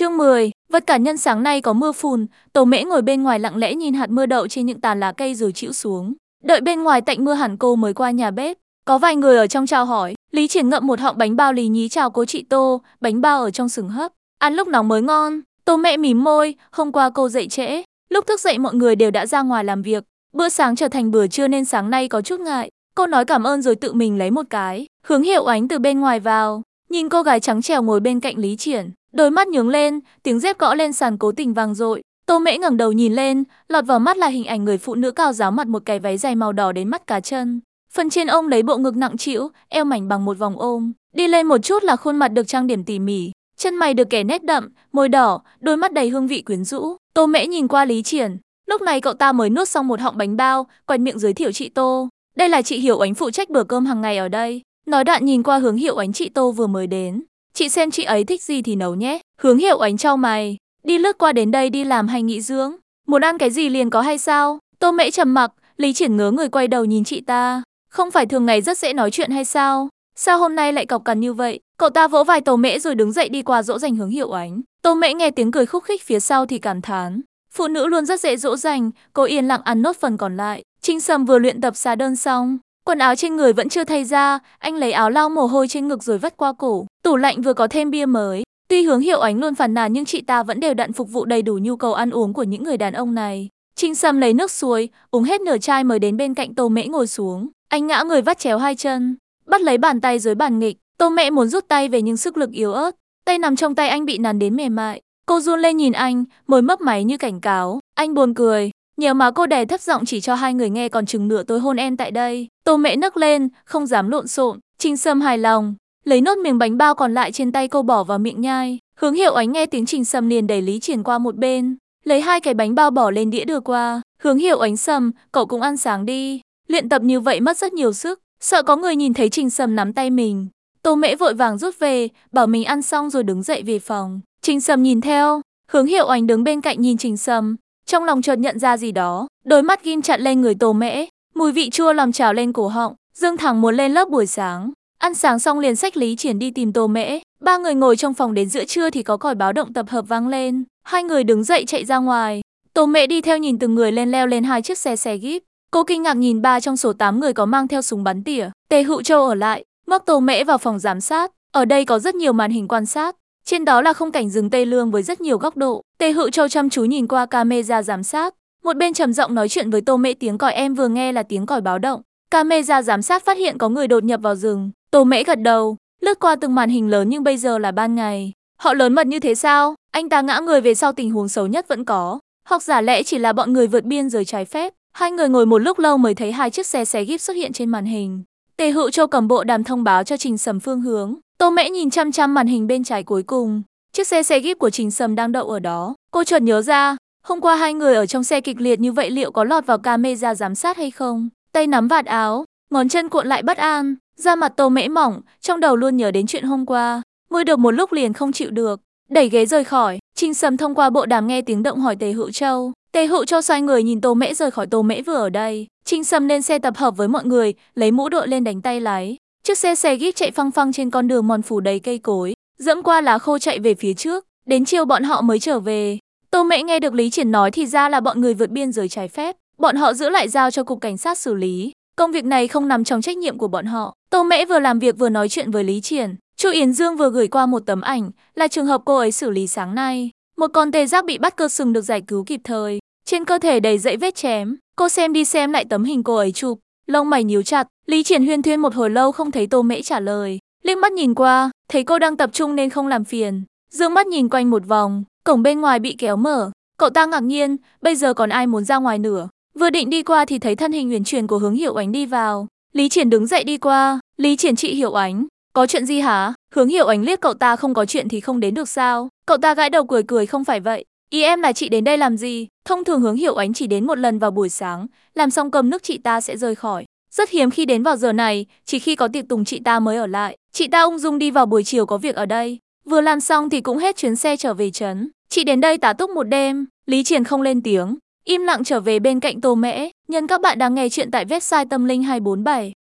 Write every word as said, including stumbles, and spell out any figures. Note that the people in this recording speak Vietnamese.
Chương mười, vật cả nhân sáng nay có mưa phùn, Tô Mễ ngồi bên ngoài lặng lẽ nhìn hạt mưa đậu trên những tàn lá cây rồi chĩu xuống. Đợi bên ngoài tạnh mưa hẳn cô mới qua nhà bếp. Có vài người ở trong chào hỏi, Lý Triển ngậm một họng bánh bao lì nhí chào cô chị Tô, bánh bao ở trong sừng hấp. Ăn lúc nóng mới ngon. Tô Mễ mím môi, hôm qua cô dậy trễ, lúc thức dậy mọi người đều đã ra ngoài làm việc. Bữa sáng trở thành bữa trưa nên sáng nay có chút ngại. Cô nói cảm ơn rồi tự mình lấy một cái. Hướng Hiệu Ánh từ bên ngoài vào, nhìn cô gái trắng trẻo ngồi bên cạnh Lý Triển, đôi mắt nhướng lên, tiếng dép gõ lên sàn cố tình vang dội. Tô Mễ ngẩng đầu nhìn lên, lọt vào mắt là hình ảnh người phụ nữ cao ráo mặc một cái váy dài màu đỏ đến mắt cá chân. Phần trên ôm lấy bộ ngực nặng trĩu, eo mảnh bằng một vòng ôm. Đi lên một chút là khuôn mặt được trang điểm tỉ mỉ, chân mày được kẻ nét đậm, môi đỏ, đôi mắt đầy hương vị quyến rũ. Tô Mễ nhìn qua Lý Triển, lúc này cậu ta mới nuốt xong một họng bánh bao, quẹt miệng giới thiệu chị Tô. Đây là chị Hiểu Ánh phụ trách bữa cơm hàng ngày ở đây. Nói đoạn nhìn qua Hướng Hiệu Ánh chị Tô vừa mới đến. Chị xem chị ấy thích gì thì nấu nhé. Hướng Hiệu Ánh chau mày, đi lướt qua đến đây đi làm hay nghỉ dưỡng? Muốn ăn cái gì liền có hay sao? Tô Mễ trầm mặc, Lý Triển ngớ người quay đầu nhìn chị ta. Không phải thường ngày rất dễ nói chuyện hay sao? Sao hôm nay lại cọc cằn như vậy? Cậu ta vỗ vai Tô Mễ rồi đứng dậy đi qua dỗ dành Hướng Hiệu Ánh. Tô Mễ nghe tiếng cười khúc khích phía sau thì cảm thán. Phụ nữ luôn rất dễ dỗ dành, cô yên lặng ăn nốt phần còn lại. Trinh Sầm vừa luyện tập xà đơn xong, quần áo trên người vẫn chưa thay ra, anh lấy áo lau mồ hôi trên ngực rồi vắt qua cổ. Tủ lạnh vừa có thêm bia mới. Tuy Hướng Hiệu Ánh luôn phàn nàn nhưng chị ta vẫn đều đặn phục vụ đầy đủ nhu cầu ăn uống của những người đàn ông này. Trinh Sầm lấy nước suối, uống hết nửa chai mới đến bên cạnh Tô Mễ ngồi xuống. Anh ngã người vắt chéo hai chân, bắt lấy bàn tay dưới bàn nghịch. Tô Mễ muốn rút tay về nhưng sức lực yếu ớt. Tay nằm trong tay anh bị nắn đến mềm mại. Cô run lên nhìn anh, môi mấp máy như cảnh cáo. Anh buồn cười. Nhiều má cô đè thấp giọng chỉ cho hai người nghe còn chừng nửa tối hôn em tại đây. Tô Mễ nấc lên, không dám lộn xộn. Trinh Sâm hài lòng, lấy nốt miếng bánh bao còn lại trên tay cô bỏ vào miệng nhai. Hướng Hiệu Ánh nghe tiếng Trinh Sâm liền đẩy Lý Triển qua một bên, lấy hai cái bánh bao bỏ lên đĩa đưa qua. Hướng Hiệu Ánh Sâm, cậu cũng ăn sáng đi. Luyện tập như vậy mất rất nhiều sức, sợ có người nhìn thấy Trinh Sâm nắm tay mình. Tô Mễ vội vàng rút về, bảo mình ăn xong rồi đứng dậy về phòng. Trinh Sâm nhìn theo, Hướng Hiệu Ánh đứng bên cạnh nhìn Trinh Sâm, trong lòng chợt nhận ra gì đó, đôi mắt ghim chặt lên người Tô Mễ, mùi vị chua lòng trào lên cổ họng, Dương thẳng muốn lên lớp buổi sáng. Ăn sáng xong liền xách Lý Triển đi tìm Tô Mễ. Ba người ngồi trong phòng đến giữa trưa thì có còi báo động tập hợp vang lên. Hai người đứng dậy chạy ra ngoài. Tô Mễ đi theo nhìn từng người lên leo lên hai chiếc xe xe jeep. Cô kinh ngạc nhìn ba trong số tám người có mang theo súng bắn tỉa. Tề Hữu Châu ở lại, móc Tô Mễ vào phòng giám sát. Ở đây có rất nhiều màn hình quan sát. Trên đó là khung cảnh rừng Tây Lương với rất nhiều góc độ. Tề Hữu Châu chăm chú nhìn qua camera giám sát. Một bên trầm giọng nói chuyện với Tô Mễ, tiếng còi em vừa nghe là tiếng còi báo động. Camera giám sát phát hiện có người đột nhập vào rừng. Tô Mễ gật đầu, lướt qua từng màn hình lớn nhưng bây giờ là ban ngày. Họ lớn mật như thế sao? Anh ta ngã người về sau tình huống xấu nhất vẫn có. Hoặc giả lẽ chỉ là bọn người vượt biên giới trái phép. Hai người ngồi một lúc lâu mới thấy hai chiếc xe xé jeep xuất hiện trên màn hình. Tề Hữu Châu cầm bộ đàm thông báo cho Trình Sầm phương hướng. Tô Mễ nhìn chăm chăm màn hình bên trái cuối cùng. Chiếc xe xé jeep của Trình Sầm đang đậu ở đó. Cô chợt nhớ ra, hôm qua hai người ở trong xe kịch liệt như vậy liệu có lọt vào camera giám sát hay không? Tay nắm vạt áo, ngón chân cuộn lại bất an, da mặt Tô Mễ mỏng, trong đầu luôn nhớ đến chuyện hôm qua. Môi được một lúc liền không chịu được, đẩy ghế rời khỏi. Trình Sầm thông qua bộ đàm nghe tiếng động hỏi Tề Hữu Châu. Tề Hữu Châu xoay người nhìn Tô Mễ rời khỏi. Tô Mễ vừa ở đây. Trình Sầm lên xe tập hợp với mọi người, lấy mũ đội lên đánh tay lái. Chiếc xe xe jeep chạy phăng phăng trên con đường mòn phủ đầy cây cối, dẫm qua lá khô chạy về phía trước. Đến chiều bọn họ mới trở về. Tô Mễ nghe được Lý Triển nói thì ra là bọn người vượt biên giới trái phép. Bọn họ giữ lại giao cho cục cảnh sát xử lý. Công việc này không nằm trong trách nhiệm của bọn họ. Tô Mễ vừa làm việc vừa nói chuyện với Lý Triển. Chu Yến Dương vừa gửi qua một tấm ảnh, là trường hợp cô ấy xử lý sáng nay. Một con tê giác bị bắt cơ sừng được giải cứu kịp thời. Trên cơ thể đầy dẫy vết chém. Cô xem đi xem lại tấm hình cô ấy chụp, lông mày nhíu chặt. Lý Triển huyên thuyên một hồi lâu không thấy Tô Mễ trả lời. Liếc mắt nhìn qua, thấy cô đang tập trung nên không làm phiền. Dương mắt nhìn quanh một vòng, cổng bên ngoài bị kéo mở. Cậu ta ngạc nhiên, bây giờ còn ai muốn ra ngoài nữa. Vừa định đi qua thì thấy thân hình uyển chuyển của Hướng Hiệu Ánh đi vào. Lý Triển đứng dậy đi qua. Lý Triển, chị Hiệu Ánh, có chuyện gì hả? Hướng Hiệu Ánh liếc cậu ta, không có chuyện thì không đến được sao? Cậu ta gãi đầu cười cười, không phải vậy. Ý em là chị đến đây làm gì? Thông thường Hướng Hiệu Ánh chỉ đến một lần vào buổi sáng, làm xong cơm nước chị ta sẽ rời khỏi. Rất hiếm khi đến vào giờ này, chỉ khi có tiệc tùng chị ta mới ở lại. Chị ta ung dung đi vào buổi chiều có việc ở đây. Vừa làm xong thì cũng hết chuyến xe trở về trấn. Chị đến đây tá túc một đêm. Lý Triển không lên tiếng, im lặng trở về bên cạnh Tô Mễ. Nhân các bạn đang nghe chuyện tại website tâm linh hai bốn bảy.